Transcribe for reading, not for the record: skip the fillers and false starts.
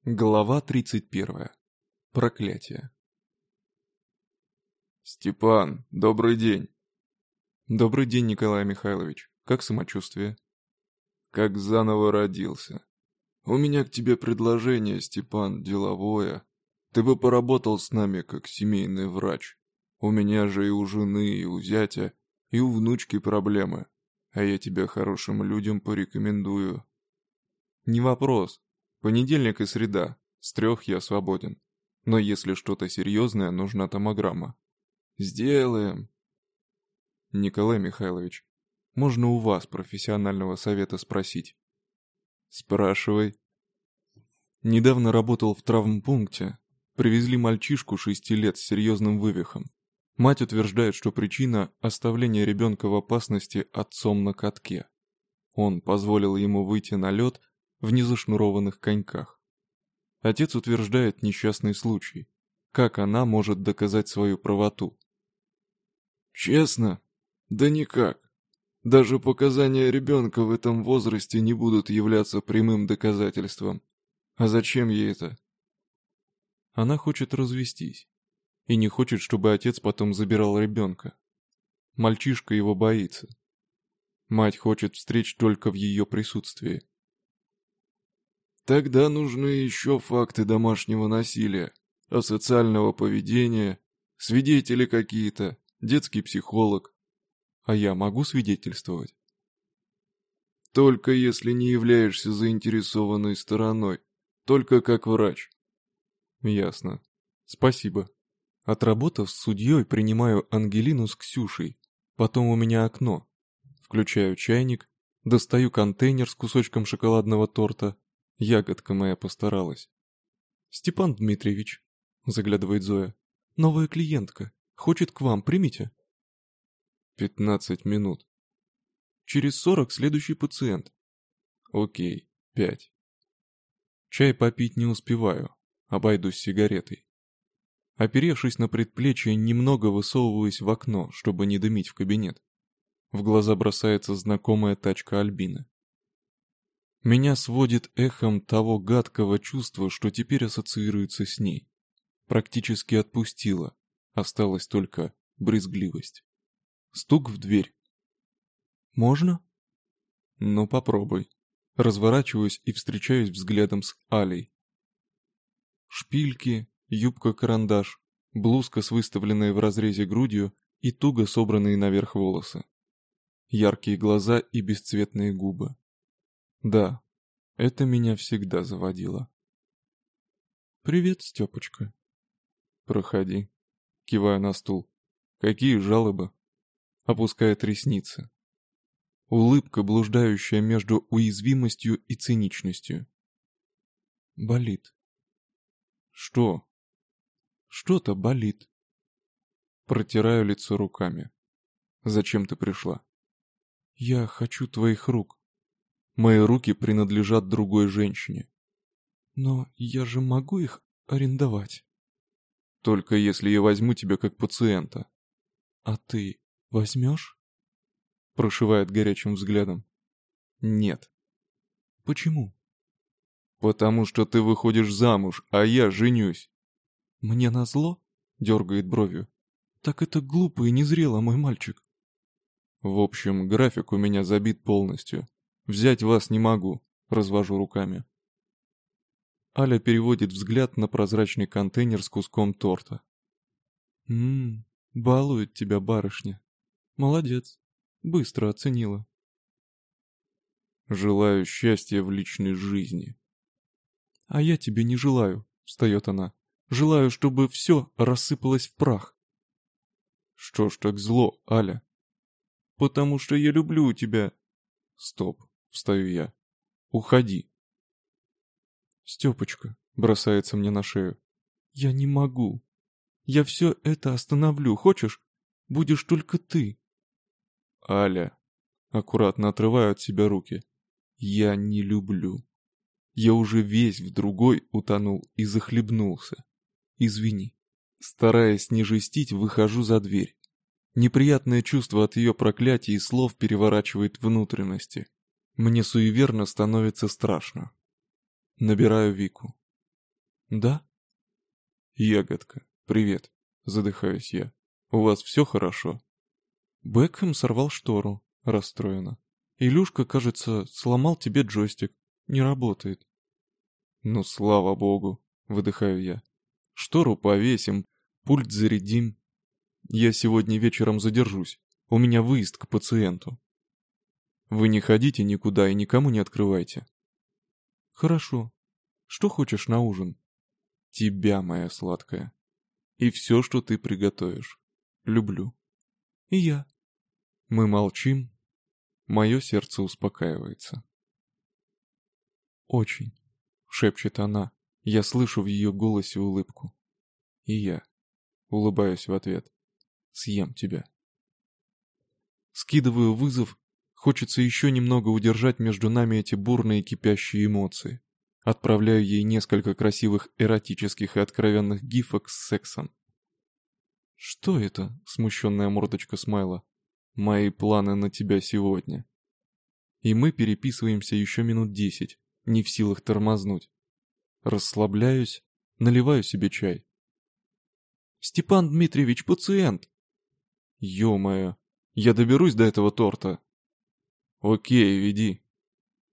Глава 31. Проклятие. «Степан, добрый день!» Добрый день, Николай Михайлович. Как самочувствие? «Как заново родился. У меня к тебе предложение, Степан, деловое. Ты бы поработал с нами как семейный врач. У меня же и у жены, и у зятя, и у внучки проблемы. А я тебя хорошим людям порекомендую». Не вопрос. Понедельник и среда. С 3 я свободен. Но если что-то серьезное, нужна томограмма. «Сделаем». Николай Михайлович, можно у вас профессионального совета спросить? «Спрашивай». Недавно работал в травмпункте. Привезли мальчишку 6 лет с серьезным вывихом. Мать утверждает, что причина – оставление ребенка в опасности отцом на катке. Он позволил ему выйти на лед в незашнурованных коньках. Отец утверждает несчастный случай. Как она может доказать свою правоту? «Честно? Да никак. Даже показания ребенка в этом возрасте не будут являться прямым доказательством. А зачем ей это?» Она хочет развестись. И не хочет, чтобы отец потом забирал ребенка. Мальчишка его боится. Мать хочет встреч только в ее присутствии. Тогда нужны еще факты домашнего насилия, асоциального поведения, свидетели какие-то, детский психолог. А я могу свидетельствовать? Только если не являешься заинтересованной стороной, только как врач. Ясно. Спасибо. Отработав с судьей, принимаю Ангелину с Ксюшей. Потом у меня окно. Включаю чайник, достаю контейнер с кусочком шоколадного торта. Ягодка моя постаралась. «Степан Дмитриевич», — заглядывает Зоя, — «новая клиентка. Хочет к вам, примите». 15 минут. Через 40 следующий пациент. Окей, 5. Чай попить не успеваю, обойдусь сигаретой. Оперевшись на предплечье, немного высовываюсь в окно, чтобы не дымить в кабинет. В глаза бросается знакомая тачка Альбины. Меня сводит эхом того гадкого чувства, что теперь ассоциируется с ней. Практически отпустила, осталась только брезгливость. Стук в дверь. «Можно?» «Ну, попробуй». Разворачиваюсь и встречаюсь взглядом с Алей. Шпильки, юбка-карандаш, блузка с выставленной в разрезе грудью и туго собранные наверх волосы. Яркие глаза и бесцветные губы. Да, это меня всегда заводило. «Привет, Степочка». «Проходи». Киваю на стул. «Какие жалобы?» Опускает ресницы. Улыбка, блуждающая между уязвимостью и циничностью. Болит. Что? Что-то болит. Протираю лицо руками. Зачем ты пришла? Я хочу твоих рук. Мои руки принадлежат другой женщине. Но я же могу их арендовать. Только если я возьму тебя как пациента. А ты возьмешь? Прошивает горячим взглядом. Нет. Почему? Потому что ты выходишь замуж, а я женюсь. Мне назло? Дергает бровью. Так это глупо и незрело, мой мальчик. В общем, график у меня забит полностью. Взять вас не могу, развожу руками. Аля переводит взгляд на прозрачный контейнер с куском торта. Балует тебя барышня. Молодец, быстро оценила. Желаю счастья в личной жизни. А я тебе не желаю, встает она. Желаю, чтобы все рассыпалось в прах. Что ж так зло, Аля? Потому что я люблю тебя. Стоп, встаю я. Уходи. Степочка бросается мне на шею. Я не могу. Я все это остановлю, хочешь? Будешь только ты. Аля. Аккуратно отрываю от себя руки. Я не люблю. Я уже весь в другой утонул и захлебнулся. Извини. Стараясь не жестить, выхожу за дверь. Неприятное чувство от ее проклятий и слов переворачивает внутренности. Мне суеверно становится страшно. Набираю Вику. Да? Ягодка, привет. Задыхаюсь я. У вас все хорошо? Бекхэм сорвал штору, расстроена. Илюшка, кажется, сломал тебе джойстик. Не работает. Ну, слава богу, выдыхаю я. Штору повесим, пульт зарядим. Я сегодня вечером задержусь. У меня выезд к пациенту. Вы не ходите никуда и никому не открывайте. Хорошо. Что хочешь на ужин? Тебя, моя сладкая. И все, что ты приготовишь. Люблю. И я. Мы молчим. Мое сердце успокаивается. Очень. Шепчет она. Я слышу в ее голосе улыбку. И я улыбаюсь в ответ. Съем тебя. Скидываю вызов. Хочется еще немного удержать между нами эти бурные кипящие эмоции. Отправляю ей несколько красивых эротических и откровенных гифок с сексом. «Что это?» — смущенная мордочка Смайла. «Мои планы на тебя сегодня». И мы переписываемся еще минут 10, не в силах тормознуть. Расслабляюсь, наливаю себе чай. «Степан Дмитриевич, пациент!» «Ё-моё, я доберусь до этого торта». «Окей, веди».